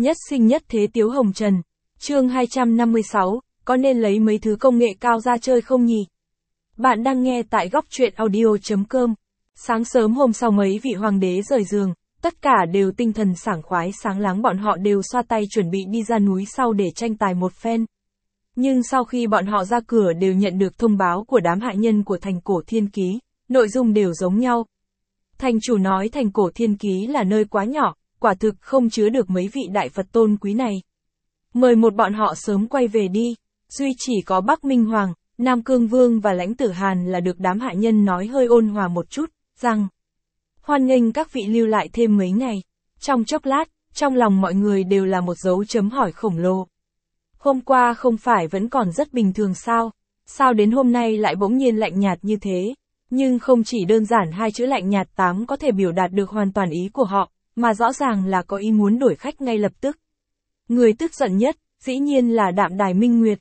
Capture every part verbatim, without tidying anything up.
Nhất sinh nhất thế Tiếu Hồng Trần. Chương hai trăm năm mươi sáu, có nên lấy mấy thứ công nghệ cao ra chơi không nhỉ? Bạn đang nghe tại góc truyện audio chấm com. Sáng sớm hôm sau mấy vị hoàng đế rời giường, tất cả đều tinh thần sảng khoái sáng láng, bọn họ đều xoa tay chuẩn bị đi ra núi sau để tranh tài một phen. Nhưng sau khi bọn họ ra cửa đều nhận được thông báo của đám hạ nhân của thành Cổ Thiên Ký, nội dung đều giống nhau. Thành chủ nói thành Cổ Thiên Ký là nơi quá nhỏ, quả thực không chứa được mấy vị đại Phật tôn quý này. Mời một bọn họ sớm quay về đi, duy chỉ có Bắc Minh Hoàng, Nam Cương Vương và Lãnh Tử Hàn là được đám hạ nhân nói hơi ôn hòa một chút, rằng hoan nghênh các vị lưu lại thêm mấy ngày. Trong chốc lát, trong lòng mọi người đều là một dấu chấm hỏi khổng lồ. Hôm qua không phải vẫn còn rất bình thường sao? Sao đến hôm nay lại bỗng nhiên lạnh nhạt như thế? Nhưng không chỉ đơn giản hai chữ lạnh nhạt tám có thể biểu đạt được hoàn toàn ý của họ, mà rõ ràng là có ý muốn đuổi khách ngay lập tức. Người tức giận nhất, dĩ nhiên là Đạm Đài Minh Nguyệt.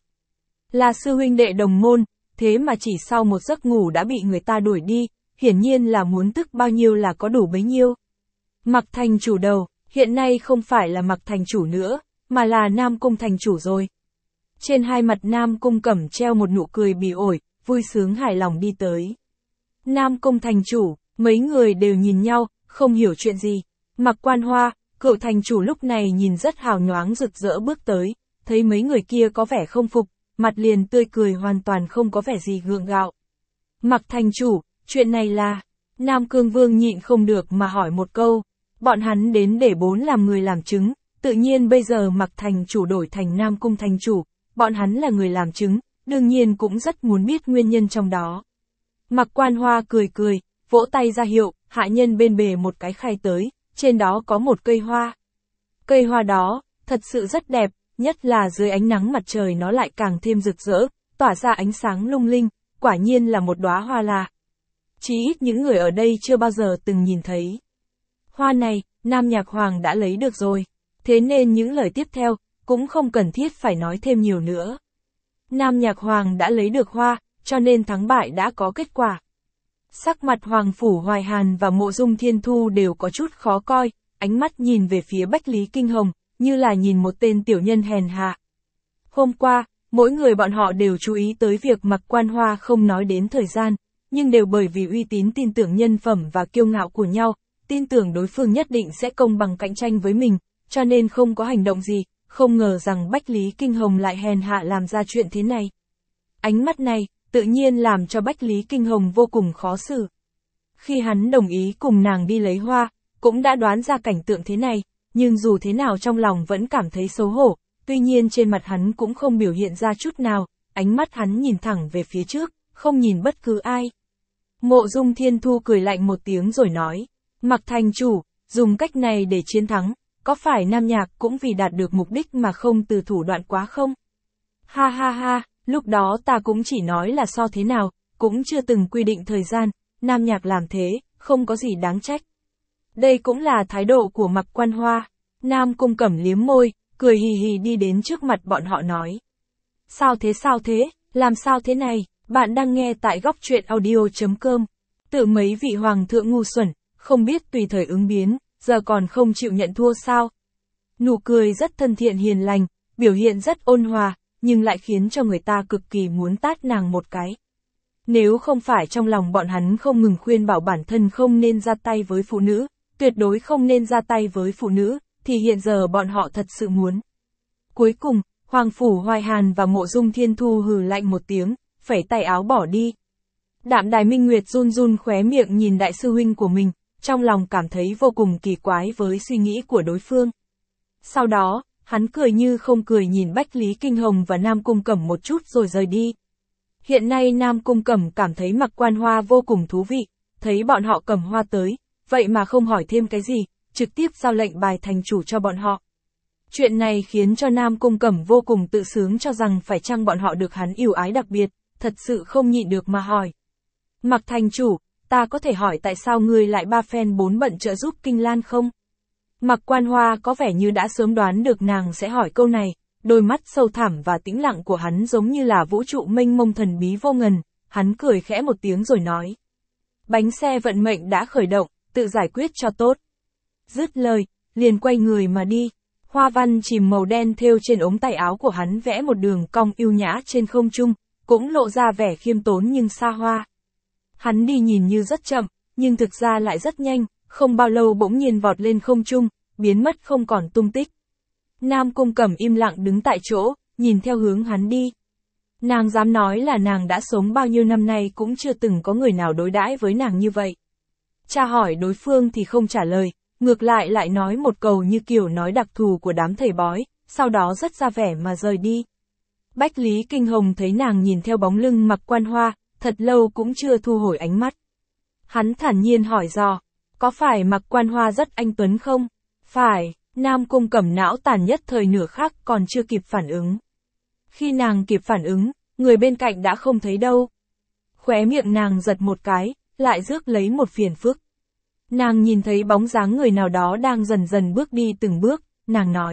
Là sư huynh đệ đồng môn, thế mà chỉ sau một giấc ngủ đã bị người ta đuổi đi, hiển nhiên là muốn tức bao nhiêu là có đủ bấy nhiêu. Mặc thành chủ đầu, hiện nay không phải là Mặc thành chủ nữa, mà là Nam Cung thành chủ rồi. Trên hai mặt Nam Cung Cẩm treo một nụ cười bỉ ổi, vui sướng hài lòng đi tới. Nam Cung thành chủ, mấy người đều nhìn nhau, không hiểu chuyện gì. Mặc Quan Hoa, cựu thành chủ lúc này nhìn rất hào nhoáng rực rỡ bước tới, thấy mấy người kia có vẻ không phục, mặt liền tươi cười hoàn toàn không có vẻ gì gượng gạo. Mặc thành chủ, chuyện này là, Nam Cương Vương nhịn không được mà hỏi một câu, bọn hắn đến để bốn làm người làm chứng, tự nhiên bây giờ Mặc thành chủ đổi thành Nam Cung thành chủ, bọn hắn là người làm chứng, đương nhiên cũng rất muốn biết nguyên nhân trong đó. Mặc Quan Hoa cười cười, vỗ tay ra hiệu, hạ nhân bên bề một cái khay tới, trên đó có một cây hoa. Cây hoa đó, thật sự rất đẹp, nhất là dưới ánh nắng mặt trời nó lại càng thêm rực rỡ, tỏa ra ánh sáng lung linh, quả nhiên là một đóa hoa là. Chỉ ít những người ở đây chưa bao giờ từng nhìn thấy. Hoa này, Nam Nhạc Hoàng đã lấy được rồi, thế nên những lời tiếp theo, cũng không cần thiết phải nói thêm nhiều nữa. Nam Nhạc Hoàng đã lấy được hoa, cho nên thắng bại đã có kết quả. Sắc mặt Hoàng Phủ Hoài Hàn và Mộ Dung Thiên Thu đều có chút khó coi, ánh mắt nhìn về phía Bách Lý Kinh Hồng, như là nhìn một tên tiểu nhân hèn hạ. Hôm qua, mỗi người bọn họ đều chú ý tới việc Mặc Quan Hoa không nói đến thời gian, nhưng đều bởi vì uy tín tin tưởng nhân phẩm và kiêu ngạo của nhau, tin tưởng đối phương nhất định sẽ công bằng cạnh tranh với mình, cho nên không có hành động gì, không ngờ rằng Bách Lý Kinh Hồng lại hèn hạ làm ra chuyện thế này. Ánh mắt này, tự nhiên làm cho Bách Lý Kinh Hồng vô cùng khó xử. Khi hắn đồng ý cùng nàng đi lấy hoa, cũng đã đoán ra cảnh tượng thế này, nhưng dù thế nào trong lòng vẫn cảm thấy xấu hổ, tuy nhiên trên mặt hắn cũng không biểu hiện ra chút nào, ánh mắt hắn nhìn thẳng về phía trước, không nhìn bất cứ ai. Mộ Dung Thiên Thu cười lạnh một tiếng rồi nói, Mặc thành chủ, dùng cách này để chiến thắng, có phải Nam Nhạc cũng vì đạt được mục đích mà không từ thủ đoạn quá không? Ha ha ha, lúc đó ta cũng chỉ nói là so thế nào, cũng chưa từng quy định thời gian, Nam Nhạc làm thế, không có gì đáng trách. Đây cũng là thái độ của Mặc Quan Hoa. Nam Cung Cẩm liếm môi, cười hì hì đi đến trước mặt bọn họ nói. Sao thế sao thế, làm sao thế này, bạn đang nghe tại góc truyện audio chấm com. Tự mấy vị hoàng thượng ngu xuẩn, không biết tùy thời ứng biến, giờ còn không chịu nhận thua sao? Nụ cười rất thân thiện hiền lành, biểu hiện rất ôn hòa, nhưng lại khiến cho người ta cực kỳ muốn tát nàng một cái. Nếu không phải trong lòng bọn hắn không ngừng khuyên bảo bản thân không nên ra tay với phụ nữ, tuyệt đối không nên ra tay với phụ nữ, thì hiện giờ bọn họ thật sự muốn. Cuối cùng, Hoàng Phủ Hoài Hàn và Mộ Dung Thiên Thu hừ lạnh một tiếng, phẩy tay áo bỏ đi. Đạm Đài Minh Nguyệt run run khóe miệng nhìn đại sư huynh của mình, trong lòng cảm thấy vô cùng kỳ quái với suy nghĩ của đối phương. Sau đó, hắn cười như không cười nhìn Bách Lý Kinh Hồng và Nam Cung Cẩm một chút rồi rời đi. Hiện nay Nam Cung Cẩm cảm thấy Mặc Quan Hoa vô cùng thú vị, thấy bọn họ cầm hoa tới, vậy mà không hỏi thêm cái gì, trực tiếp giao lệnh bài thành chủ cho bọn họ. Chuyện này khiến cho Nam Cung Cẩm vô cùng tự sướng cho rằng phải chăng bọn họ được hắn ưu ái đặc biệt, thật sự không nhịn được mà hỏi. Mặc thành chủ, ta có thể hỏi tại sao ngươi lại ba phen bốn bận trợ giúp Kinh Lan không? Mặc Quan Hoa có vẻ như đã sớm đoán được nàng sẽ hỏi câu này, đôi mắt sâu thẳm và tĩnh lặng của hắn giống như là vũ trụ mênh mông thần bí vô ngần, hắn cười khẽ một tiếng rồi nói. Bánh xe vận mệnh đã khởi động, tự giải quyết cho tốt. Dứt lời, liền quay người mà đi. Hoa văn chìm màu đen thêu trên ống tay áo của hắn vẽ một đường cong yêu nhã trên không trung, cũng lộ ra vẻ khiêm tốn nhưng xa hoa. Hắn đi nhìn như rất chậm, nhưng thực ra lại rất nhanh, không bao lâu bỗng nhiên vọt lên không trung, biến mất không còn tung tích. Nam Cung Cẩm im lặng đứng tại chỗ, nhìn theo hướng hắn đi. Nàng dám nói là nàng đã sống bao nhiêu năm nay cũng chưa từng có người nào đối đãi với nàng như vậy. Tra hỏi đối phương thì không trả lời, ngược lại lại nói một câu như kiểu nói đặc thù của đám thầy bói, sau đó rất ra vẻ mà rời đi. Bách Lý Kinh Hồng thấy nàng nhìn theo bóng lưng Mạc Quan Hoa, thật lâu cũng chưa thu hồi ánh mắt. Hắn thản nhiên hỏi dò, có phải Mạc Quan Hoa rất anh tuấn không? Phải, Nam Cung Cẩm não tàn nhất thời nửa khắc còn chưa kịp phản ứng. Khi nàng kịp phản ứng, người bên cạnh đã không thấy đâu. Khóe miệng nàng giật một cái, lại rước lấy một phiền phức. Nàng nhìn thấy bóng dáng người nào đó đang dần dần bước đi từng bước, nàng nói.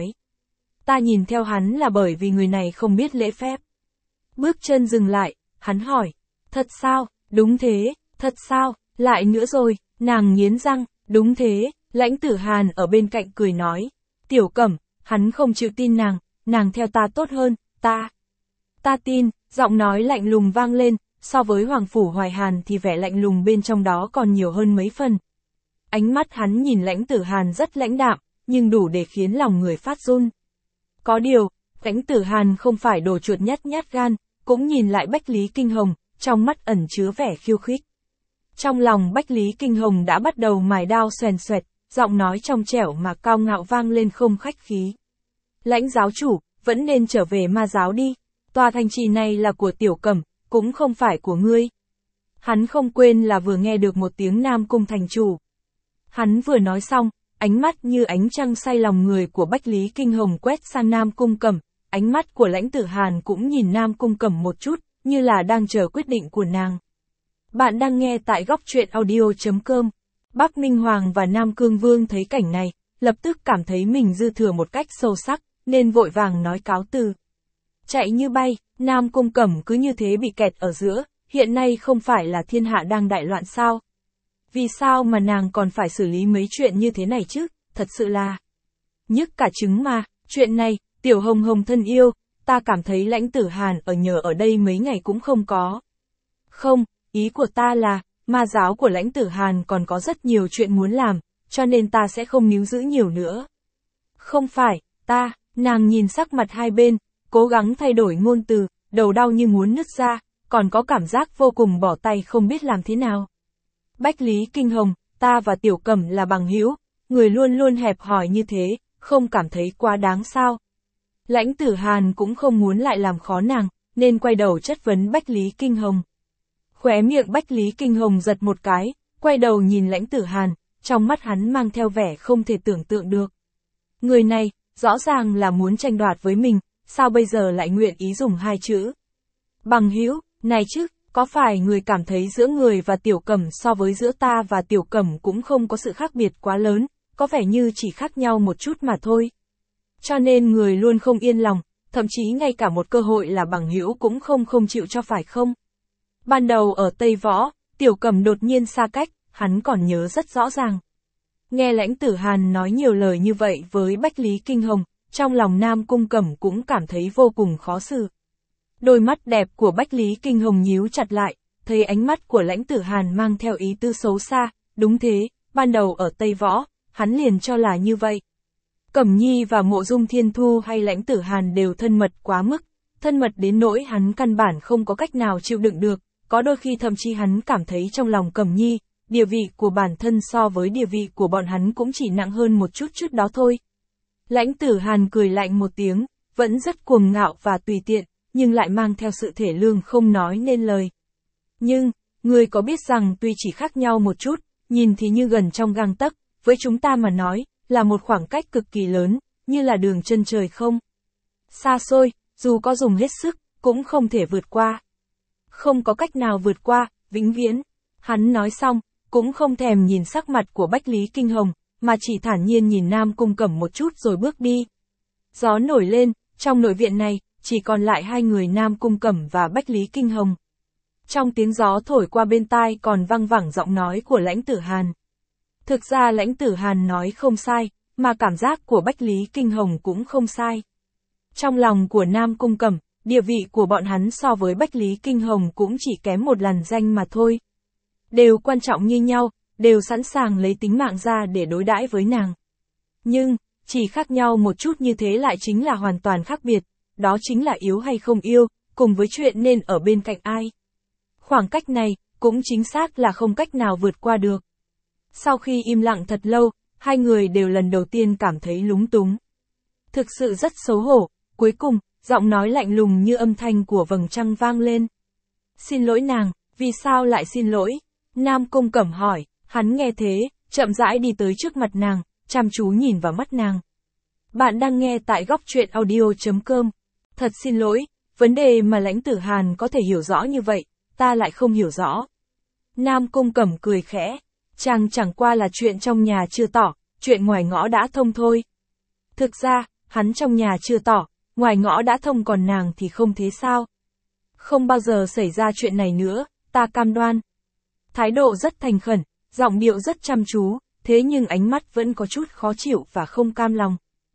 Ta nhìn theo hắn là bởi vì người này không biết lễ phép. Bước chân dừng lại, hắn hỏi. Thật sao, đúng thế, thật sao, lại nữa rồi, nàng nghiến răng, đúng thế, Lãnh Tử Hàn ở bên cạnh cười nói. Tiểu Cẩm, hắn không chịu tin nàng, nàng theo ta tốt hơn, ta. Ta tin, giọng nói lạnh lùng vang lên, so với Hoàng Phủ Hoài Hàn thì vẻ lạnh lùng bên trong đó còn nhiều hơn mấy phần. Ánh mắt hắn nhìn Lãnh Tử Hàn rất lãnh đạm, nhưng đủ để khiến lòng người phát run. Có điều, Lãnh Tử Hàn không phải đồ chuột nhát nhát gan, cũng nhìn lại Bách Lý Kinh Hồng, trong mắt ẩn chứa vẻ khiêu khích. Trong lòng Bách Lý Kinh Hồng đã bắt đầu mài đao xoèn xoẹt, giọng nói trong trẻo mà cao ngạo vang lên không khách khí. Lãnh giáo chủ, vẫn nên trở về ma giáo đi, tòa thành trì này là của Tiểu Cẩm, cũng không phải của ngươi. Hắn không quên là vừa nghe được một tiếng Nam Cung thành chủ. Hắn vừa nói xong, ánh mắt như ánh trăng say lòng người của Bách Lý Kinh Hồng quét sang Nam Cung Cẩm, ánh mắt của Lãnh Tử Hàn cũng nhìn Nam Cung Cẩm một chút, như là đang chờ quyết định của nàng. Bạn đang nghe tại góc truyện audio chấm com. Bắc Minh Hoàng và Nam Cương Vương thấy cảnh này, lập tức cảm thấy mình dư thừa một cách sâu sắc, nên vội vàng nói cáo từ. Chạy như bay, Nam Cung Cẩm cứ như thế bị kẹt ở giữa, hiện nay không phải là thiên hạ đang đại loạn sao? Vì sao mà nàng còn phải xử lý mấy chuyện như thế này chứ, thật sự là nhức cả trứng mà, chuyện này, Tiểu Hồng Hồng thân yêu, ta cảm thấy Lãnh Tử Hàn ở nhờ ở đây mấy ngày cũng không có. Không, ý của ta là, ma giáo của Lãnh Tử Hàn còn có rất nhiều chuyện muốn làm, cho nên ta sẽ không níu giữ nhiều nữa. Không phải, ta, nàng nhìn sắc mặt hai bên, cố gắng thay đổi ngôn từ, đầu đau như muốn nứt ra, còn có cảm giác vô cùng bỏ tay không biết làm thế nào. Bách Lý Kinh Hồng, ta và Tiểu Cẩm là bằng hữu, người luôn luôn hẹp hòi như thế, không cảm thấy quá đáng sao? Lãnh Tử Hàn cũng không muốn lại làm khó nàng, nên quay đầu chất vấn Bách Lý Kinh Hồng. Khóe miệng Bách Lý Kinh Hồng giật một cái, quay đầu nhìn Lãnh Tử Hàn, trong mắt hắn mang theo vẻ không thể tưởng tượng được. Người này, rõ ràng là muốn tranh đoạt với mình, sao bây giờ lại nguyện ý dùng hai chữ? Bằng hữu, này chứ, có phải người cảm thấy giữa người và Tiểu Cẩm so với giữa ta và Tiểu Cẩm cũng không có sự khác biệt quá lớn, có vẻ như chỉ khác nhau một chút mà thôi. Cho nên người luôn không yên lòng, thậm chí ngay cả một cơ hội là bằng hữu cũng không không chịu cho phải không? Ban đầu ở Tây Võ, Tiểu Cẩm đột nhiên xa cách, hắn còn nhớ rất rõ ràng. Nghe Lãnh Tử Hàn nói nhiều lời như vậy với Bách Lý Kinh Hồng, trong lòng Nam Cung Cẩm cũng cảm thấy vô cùng khó xử. Đôi mắt đẹp của Bách Lý Kinh Hồng nhíu chặt lại, thấy ánh mắt của Lãnh Tử Hàn mang theo ý tư xấu xa, đúng thế, ban đầu ở Tây Võ, hắn liền cho là như vậy. Cẩm Nhi và Mộ Dung Thiên Thu hay Lãnh Tử Hàn đều thân mật quá mức, thân mật đến nỗi hắn căn bản không có cách nào chịu đựng được, có đôi khi thậm chí hắn cảm thấy trong lòng Cẩm Nhi, địa vị của bản thân so với địa vị của bọn hắn cũng chỉ nặng hơn một chút chút đó thôi. Lãnh Tử Hàn cười lạnh một tiếng, vẫn rất cuồng ngạo và tùy tiện, nhưng lại mang theo sự thể lương không nói nên lời. Nhưng, người có biết rằng tuy chỉ khác nhau một chút, nhìn thì như gần trong gang tấc, với chúng ta mà nói, là một khoảng cách cực kỳ lớn, như là đường chân trời không? Xa xôi, dù có dùng hết sức, cũng không thể vượt qua. Không có cách nào vượt qua, vĩnh viễn. Hắn nói xong, cũng không thèm nhìn sắc mặt của Bách Lý Kinh Hồng, mà chỉ thản nhiên nhìn Nam Cung Cẩm một chút rồi bước đi. Gió nổi lên, trong nội viện này, chỉ còn lại hai người Nam Cung Cẩm và Bách Lý Kinh Hồng. Trong tiếng gió thổi qua bên tai còn văng vẳng giọng nói của Lãnh Tử Hàn. Thực ra Lãnh Tử Hàn nói không sai, mà cảm giác của Bách Lý Kinh Hồng cũng không sai. Trong lòng của Nam Cung Cẩm, địa vị của bọn hắn so với Bách Lý Kinh Hồng cũng chỉ kém một làn danh mà thôi. Đều quan trọng như nhau, đều sẵn sàng lấy tính mạng ra để đối đãi với nàng. Nhưng, chỉ khác nhau một chút như thế lại chính là hoàn toàn khác biệt, đó chính là yêu hay không yêu, cùng với chuyện nên ở bên cạnh ai. Khoảng cách này, cũng chính xác là không cách nào vượt qua được. Sau khi im lặng thật lâu, hai người đều lần đầu tiên cảm thấy lúng túng. Thực sự rất xấu hổ, cuối cùng, giọng nói lạnh lùng như âm thanh của vầng trăng vang lên. Xin lỗi nàng, vì sao lại xin lỗi? Nam Cung Cẩm hỏi, hắn nghe thế, chậm rãi đi tới trước mặt nàng, chăm chú nhìn vào mắt nàng. Bạn đang nghe tại góc truyện audio chấm com. Thật xin lỗi, vấn đề mà Lãnh Tử Hàn có thể hiểu rõ như vậy, ta lại không hiểu rõ. Nam Cung Cẩm cười khẽ, chàng chẳng qua là chuyện trong nhà chưa tỏ, chuyện ngoài ngõ đã thông thôi. Thực ra, hắn trong nhà chưa tỏ, ngoài ngõ đã thông, còn nàng thì không thế sao? Không bao giờ xảy ra chuyện này nữa, ta cam đoan. Thái độ rất thành khẩn, giọng điệu rất chăm chú, thế nhưng ánh mắt vẫn có chút khó chịu và không cam lòng.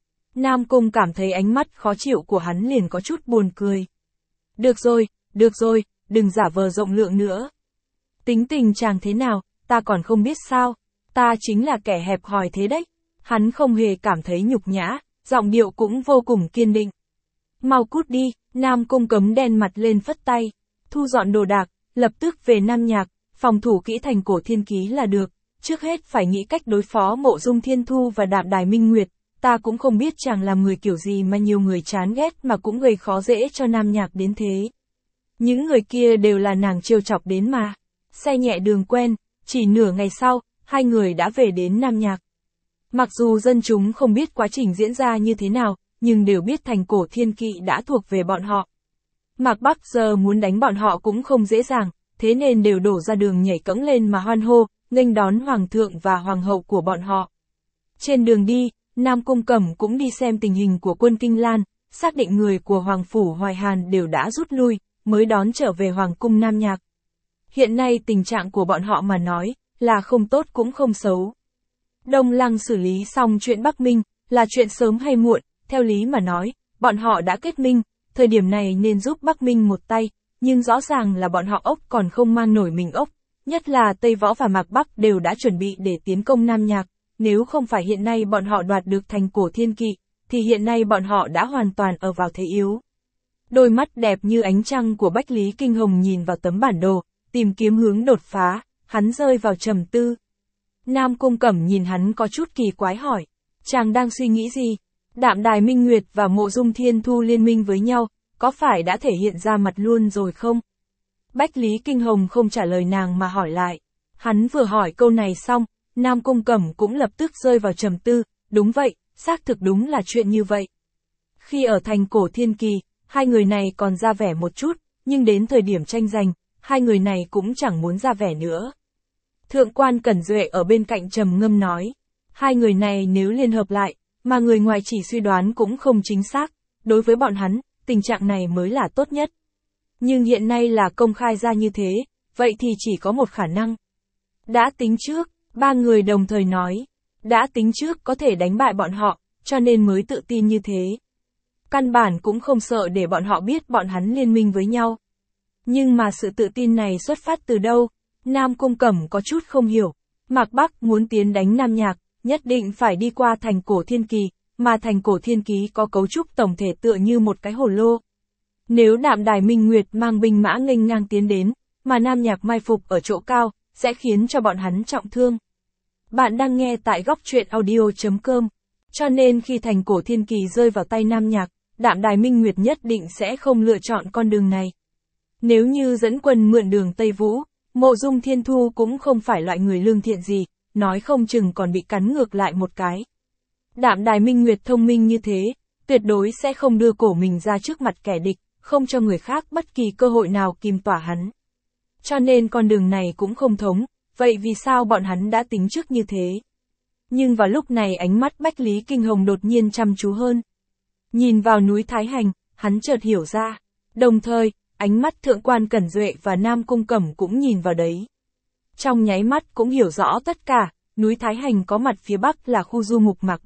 Nam Cung cảm thấy ánh mắt khó chịu của hắn liền có chút buồn cười. Được rồi, được rồi, đừng giả vờ rộng lượng nữa. Tính tình chàng thế nào, ta còn không biết sao, ta chính là kẻ hẹp hòi thế đấy. Hắn không hề cảm thấy nhục nhã, giọng điệu cũng vô cùng kiên định. Mau cút đi, Nam Cung cấm đen mặt lên phất tay, thu dọn đồ đạc, lập tức về Nam Nhạc, phòng thủ kỹ thành Cổ Thiên Ký là được, trước hết phải nghĩ cách đối phó Mộ Dung Thiên Thu và Đạm Đài Minh Nguyệt, ta cũng không biết chàng làm người kiểu gì mà nhiều người chán ghét mà cũng gây khó dễ cho Nam Nhạc đến thế. Những người kia đều là nàng trêu chọc đến mà. Xe nhẹ đường quen, chỉ nửa ngày sau, hai người đã về đến Nam Nhạc. Mặc dù dân chúng không biết quá trình diễn ra như thế nào, nhưng đều biết thành Cổ Thiên Kỵ đã thuộc về bọn họ. Mạc Bắc giờ muốn đánh bọn họ cũng không dễ dàng, thế nên đều đổ ra đường nhảy cẫng lên mà hoan hô, nghênh đón Hoàng thượng và Hoàng hậu của bọn họ. Trên đường đi, Nam Cung Cẩm cũng đi xem tình hình của quân Kinh Lan, xác định người của Hoàng phủ Hoài Hàn đều đã rút lui, mới đón trở về Hoàng cung Nam Nhạc. Hiện nay tình trạng của bọn họ mà nói, là không tốt cũng không xấu. Đông Lăng xử lý xong chuyện Bắc Minh, là chuyện sớm hay muộn, theo lý mà nói, bọn họ đã kết minh, thời điểm này nên giúp Bắc Minh một tay, nhưng rõ ràng là bọn họ ốc còn không mang nổi mình ốc, nhất là Tây Võ và Mạc Bắc đều đã chuẩn bị để tiến công Nam Nhạc, nếu không phải hiện nay bọn họ đoạt được thành Cổ Thiên Kỵ, thì hiện nay bọn họ đã hoàn toàn ở vào thế yếu. Đôi mắt đẹp như ánh trăng của Bách Lý Kinh Hồng nhìn vào tấm bản đồ, tìm kiếm hướng đột phá, hắn rơi vào trầm tư. Nam Cung Cẩm nhìn hắn có chút kỳ quái hỏi, chàng đang suy nghĩ gì? Đạm Đài Minh Nguyệt và Mộ Dung Thiên Thu liên minh với nhau, có phải đã thể hiện ra mặt luôn rồi không? Bách Lý Kinh Hồng không trả lời nàng mà hỏi lại. Hắn vừa hỏi câu này xong, Nam Cung Cẩm cũng lập tức rơi vào trầm tư, đúng vậy, xác thực đúng là chuyện như vậy. Khi ở thành Cổ Thiên Kỳ, hai người này còn ra vẻ một chút, nhưng đến thời điểm tranh giành, hai người này cũng chẳng muốn ra vẻ nữa. Thượng quan Cẩn Duệ ở bên cạnh trầm ngâm nói, hai người này nếu liên hợp lại, mà người ngoài chỉ suy đoán cũng không chính xác, đối với bọn hắn, tình trạng này mới là tốt nhất. Nhưng hiện nay là công khai ra như thế, vậy thì chỉ có một khả năng. Đã tính trước, ba người đồng thời nói, đã tính trước có thể đánh bại bọn họ, cho nên mới tự tin như thế. Căn bản cũng không sợ để bọn họ biết bọn hắn liên minh với nhau. Nhưng mà sự tự tin này xuất phát từ đâu? Nam Cung Cẩm có chút không hiểu. Mạc Bắc muốn tiến đánh Nam Nhạc, nhất định phải đi qua thành Cổ Thiên Kỳ, mà thành Cổ Thiên Ký có cấu trúc tổng thể tựa như một cái hồ lô. Nếu Đạm Đài Minh Nguyệt mang binh mã nghênh ngang tiến đến, mà Nam Nhạc mai phục ở chỗ cao, sẽ khiến cho bọn hắn trọng thương. Bạn đang nghe tại góc truyện audio chấm com. Cho nên khi thành Cổ Thiên Kỳ rơi vào tay Nam Nhạc, Đạm Đài Minh Nguyệt nhất định sẽ không lựa chọn con đường này. Nếu như dẫn quân mượn đường Tây Vũ, Mộ Dung Thiên Thu cũng không phải loại người lương thiện gì, nói không chừng còn bị cắn ngược lại một cái. Đạm Đài Minh Nguyệt thông minh như thế, tuyệt đối sẽ không đưa cổ mình ra trước mặt kẻ địch, không cho người khác bất kỳ cơ hội nào kìm tỏa hắn. Cho nên con đường này cũng không thống, vậy vì sao bọn hắn đã tính trước như thế? Nhưng vào lúc này ánh mắt Bách Lý Kinh Hồng đột nhiên chăm chú hơn. Nhìn vào núi Thái Hành, hắn chợt hiểu ra. Đồng thời, ánh mắt Thượng quan Cẩn Duệ và Nam Cung Cẩm cũng nhìn vào đấy. Trong nháy mắt cũng hiểu rõ tất cả, núi Thái Hành có mặt phía bắc là khu du mục Mạc Bắc,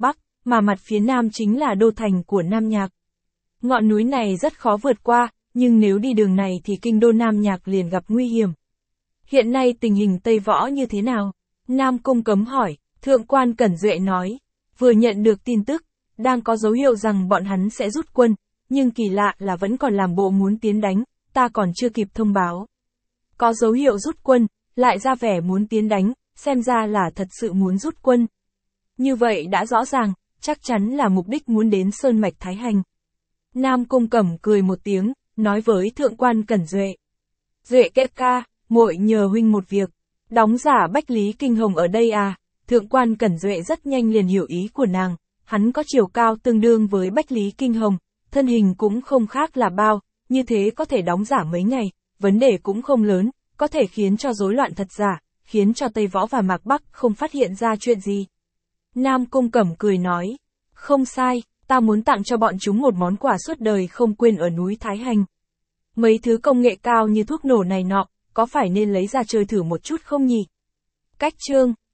mà mặt phía nam chính là đô thành của Nam Nhạc. Ngọn núi này rất khó vượt qua, nhưng nếu đi đường này thì kinh đô Nam Nhạc liền gặp nguy hiểm. Hiện nay tình hình Tây Võ như thế nào? Nam Cung Cấm hỏi, Thượng quan Cẩn Duệ nói, vừa nhận được tin tức, đang có dấu hiệu rằng bọn hắn sẽ rút quân, nhưng kỳ lạ là vẫn còn làm bộ muốn tiến đánh, ta còn chưa kịp thông báo. Có dấu hiệu rút quân, lại ra vẻ muốn tiến đánh, xem ra là thật sự muốn rút quân. Như vậy đã rõ ràng, chắc chắn là mục đích muốn đến Sơn Mạch Thái Hành. Nam Cung Cẩm cười một tiếng, nói với Thượng quan Cẩn Duệ. Duệ kép ca, muội nhờ huynh một việc. Đóng giả Bách Lý Kinh Hồng ở đây à? Thượng quan Cẩn Duệ rất nhanh liền hiểu ý của nàng. Hắn có chiều cao tương đương với Bách Lý Kinh Hồng, thân hình cũng không khác là bao, như thế có thể đóng giả mấy ngày, vấn đề cũng không lớn, có thể khiến cho rối loạn thật giả, khiến cho Tây Võ và Mạc Bắc không phát hiện ra chuyện gì. Nam Cung Cẩm cười nói, không sai, ta muốn tặng cho bọn chúng một món quà suốt đời không quên ở núi Thái Hành. Mấy thứ công nghệ cao như thuốc nổ này nọ, có phải nên lấy ra chơi thử một chút không nhỉ? Cách chương